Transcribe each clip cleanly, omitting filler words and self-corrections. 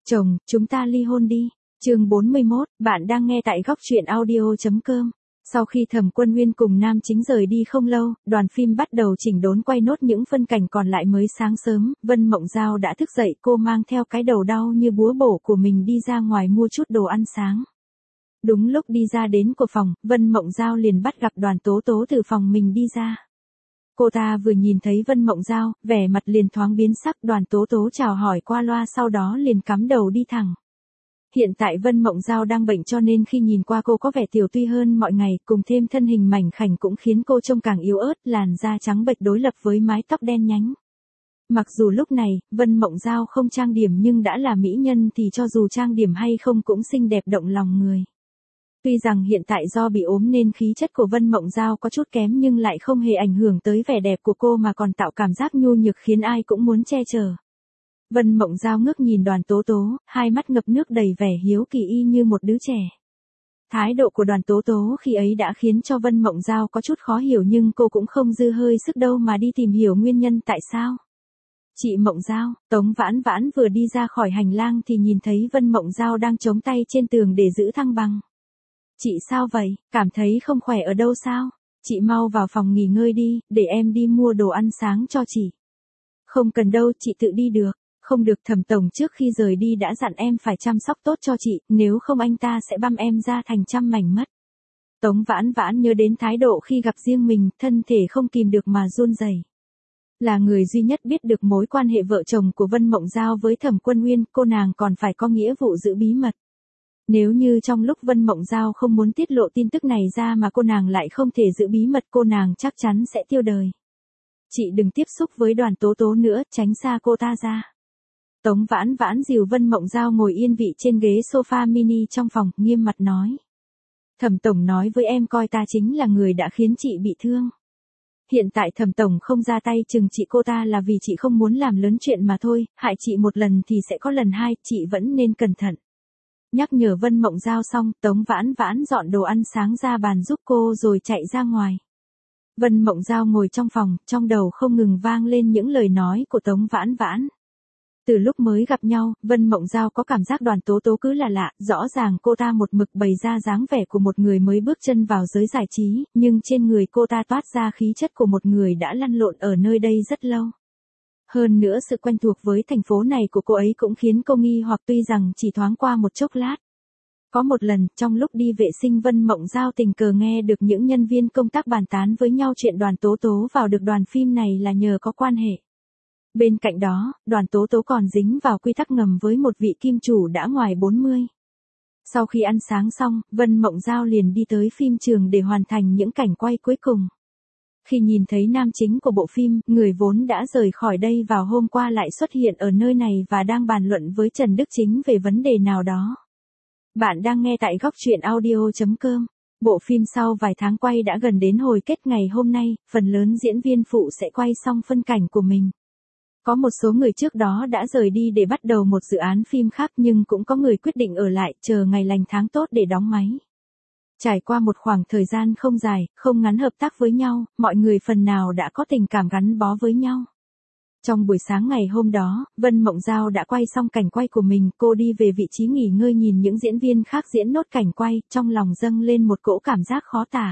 Chồng, chúng ta ly hôn đi. Chương 41, bạn đang nghe tại góc truyện audio.com. Sau khi Thẩm Quân Uyên cùng nam chính rời đi không lâu, đoàn phim bắt đầu chỉnh đốn quay nốt những phân cảnh còn lại. Mới sáng sớm, Vân Mộng Giao đã thức dậy, cô mang theo cái đầu đau như búa bổ của mình đi ra ngoài mua chút đồ ăn sáng. Đúng lúc đi ra đến của phòng, Vân Mộng Giao liền bắt gặp Đoàn Tố Tố từ phòng mình đi ra. Cô ta vừa nhìn thấy Vân Mộng Giao, vẻ mặt liền thoáng biến sắc. Đoàn Tố Tố chào hỏi qua loa sau đó liền cắm đầu đi thẳng. Hiện tại Vân Mộng Giao đang bệnh cho nên khi nhìn qua cô có vẻ tiểu tụy hơn mọi ngày, cùng thêm thân hình mảnh khảnh cũng khiến cô trông càng yếu ớt, làn da trắng bệch đối lập với mái tóc đen nhánh. Mặc dù lúc này, Vân Mộng Giao không trang điểm nhưng đã là mỹ nhân thì cho dù trang điểm hay không cũng xinh đẹp động lòng người. Tuy rằng hiện tại do bị ốm nên khí chất của Vân Mộng Giao có chút kém nhưng lại không hề ảnh hưởng tới vẻ đẹp của cô mà còn tạo cảm giác nhu nhược khiến ai cũng muốn che chở. Vân Mộng Giao ngước nhìn Đoàn Tố Tố, hai mắt ngập nước đầy vẻ hiếu kỳ y như một đứa trẻ. Thái độ của Đoàn Tố Tố khi ấy đã khiến cho Vân Mộng Giao có chút khó hiểu nhưng cô cũng không dư hơi sức đâu mà đi tìm hiểu nguyên nhân tại sao. Chị Mộng Giao, Tống Vãn Vãn vừa đi ra khỏi hành lang thì nhìn thấy Vân Mộng Giao đang chống tay trên tường để giữ thăng bằng. Chị sao vậy, cảm thấy không khỏe ở đâu sao? Chị mau vào phòng nghỉ ngơi đi, để em đi mua đồ ăn sáng cho chị. Không cần đâu, chị tự đi được. Không được, Thẩm tổng trước khi rời đi đã dặn em phải chăm sóc tốt cho chị, nếu không anh ta sẽ băm em ra thành trăm mảnh mất. Tống Vãn Vãn nhớ đến thái độ khi gặp riêng mình, thân thể không kìm được mà run rẩy. Là người duy nhất biết được mối quan hệ vợ chồng của Vân Mộng Giao với Thẩm Quân Uyên, cô nàng còn phải có nghĩa vụ giữ bí mật. Nếu như trong lúc Vân Mộng Giao không muốn tiết lộ tin tức này ra mà cô nàng lại không thể giữ bí mật, cô nàng chắc chắn sẽ tiêu đời. Chị đừng tiếp xúc với Đoàn Tố Tố nữa, tránh xa cô ta ra. Tống Vãn Vãn dìu Vân Mộng Giao ngồi yên vị trên ghế sofa mini trong phòng, nghiêm mặt nói. Thẩm tổng nói với em coi ta chính là người đã khiến chị bị thương. Hiện tại Thẩm tổng không ra tay trừng trị cô ta là vì chị không muốn làm lớn chuyện mà thôi, hại chị một lần thì sẽ có lần hai, chị vẫn nên cẩn thận. Nhắc nhở Vân Mộng Giao xong, Tống Vãn Vãn dọn đồ ăn sáng ra bàn giúp cô rồi chạy ra ngoài. Vân Mộng Giao ngồi trong phòng, trong đầu không ngừng vang lên những lời nói của Tống Vãn Vãn. Từ lúc mới gặp nhau, Vân Mộng Giao có cảm giác Đoàn Tố Tố cứ là lạ, rõ ràng cô ta một mực bày ra dáng vẻ của một người mới bước chân vào giới giải trí, nhưng trên người cô ta toát ra khí chất của một người đã lăn lộn ở nơi đây rất lâu. Hơn nữa sự quen thuộc với thành phố này của cô ấy cũng khiến cô nghi hoặc, tuy rằng chỉ thoáng qua một chốc lát. Có một lần, trong lúc đi vệ sinh, Vân Mộng Giao tình cờ nghe được những nhân viên công tác bàn tán với nhau chuyện Đoàn Tố Tố vào được đoàn phim này là nhờ có quan hệ. Bên cạnh đó, Đoàn Tố Tố còn dính vào quy tắc ngầm với một vị kim chủ đã ngoài 40. Sau khi ăn sáng xong, Vân Mộng Giao liền đi tới phim trường để hoàn thành những cảnh quay cuối cùng. Khi nhìn thấy nam chính của bộ phim, người vốn đã rời khỏi đây vào hôm qua lại xuất hiện ở nơi này và đang bàn luận với Trần Đức Chính về vấn đề nào đó. Bạn đang nghe tại góc truyện audio.com. Bộ phim sau vài tháng quay đã gần đến hồi kết, ngày hôm nay, phần lớn diễn viên phụ sẽ quay xong phân cảnh của mình. Có một số người trước đó đã rời đi để bắt đầu một dự án phim khác nhưng cũng có người quyết định ở lại chờ ngày lành tháng tốt để đóng máy. Trải qua một khoảng thời gian không dài, không ngắn hợp tác với nhau, mọi người phần nào đã có tình cảm gắn bó với nhau. Trong buổi sáng ngày hôm đó, Vân Mộng Giao đã quay xong cảnh quay của mình, cô đi về vị trí nghỉ ngơi nhìn những diễn viên khác diễn nốt cảnh quay, trong lòng dâng lên một cỗ cảm giác khó tả.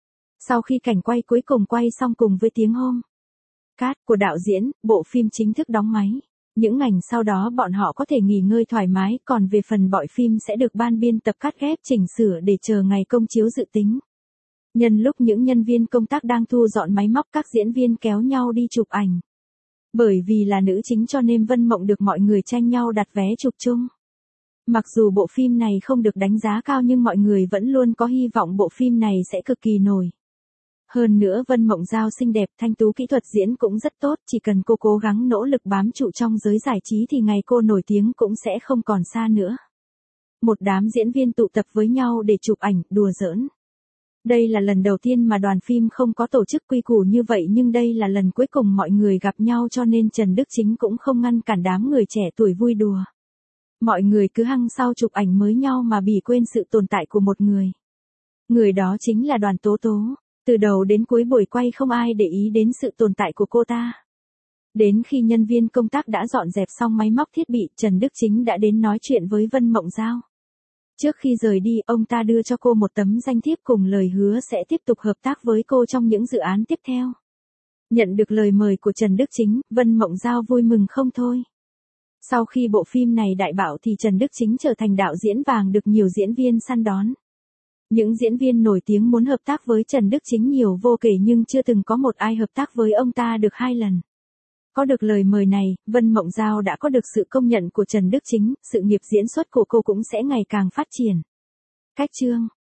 Sau khi cảnh quay cuối cùng quay xong cùng với tiếng home cắt của đạo diễn, bộ phim chính thức đóng máy. Những ngành sau đó bọn họ có thể nghỉ ngơi thoải mái, còn về phần bọi phim sẽ được ban biên tập cắt ghép chỉnh sửa để chờ ngày công chiếu dự tính. Nhân lúc những nhân viên công tác đang thu dọn máy móc, các diễn viên kéo nhau đi chụp ảnh. Bởi vì là nữ chính cho nên Vân Mộng được mọi người tranh nhau đặt vé chụp chung. Mặc dù bộ phim này không được đánh giá cao nhưng mọi người vẫn luôn có hy vọng bộ phim này sẽ cực kỳ nổi. Hơn nữa Vân Mộng Giao xinh đẹp, thanh tú, kỹ thuật diễn cũng rất tốt, chỉ cần cô cố gắng nỗ lực bám trụ trong giới giải trí thì ngày cô nổi tiếng cũng sẽ không còn xa nữa. Một đám diễn viên tụ tập với nhau để chụp ảnh, đùa giỡn. Đây là lần đầu tiên mà đoàn phim không có tổ chức quy củ như vậy nhưng đây là lần cuối cùng mọi người gặp nhau cho nên Trần Đức Chính cũng không ngăn cản đám người trẻ tuổi vui đùa. Mọi người cứ hăng sau chụp ảnh mới nhau mà bị quên sự tồn tại của một người. Người đó chính là Đoàn Tố Tố. Từ đầu đến cuối buổi quay không ai để ý đến sự tồn tại của cô ta. Đến khi nhân viên công tác đã dọn dẹp xong máy móc thiết bị, Trần Đức Chính đã đến nói chuyện với Vân Mộng Giao. Trước khi rời đi, ông ta đưa cho cô một tấm danh thiếp cùng lời hứa sẽ tiếp tục hợp tác với cô trong những dự án tiếp theo. Nhận được lời mời của Trần Đức Chính, Vân Mộng Giao vui mừng không thôi. Sau khi bộ phim này đại bạo thì Trần Đức Chính trở thành đạo diễn vàng được nhiều diễn viên săn đón. Những diễn viên nổi tiếng muốn hợp tác với Trần Đức Chính nhiều vô kể nhưng chưa từng có một ai hợp tác với ông ta được 2 lần. Có được lời mời này, Vân Mộng Giao đã có được sự công nhận của Trần Đức Chính, sự nghiệp diễn xuất của cô cũng sẽ ngày càng phát triển. Cách chương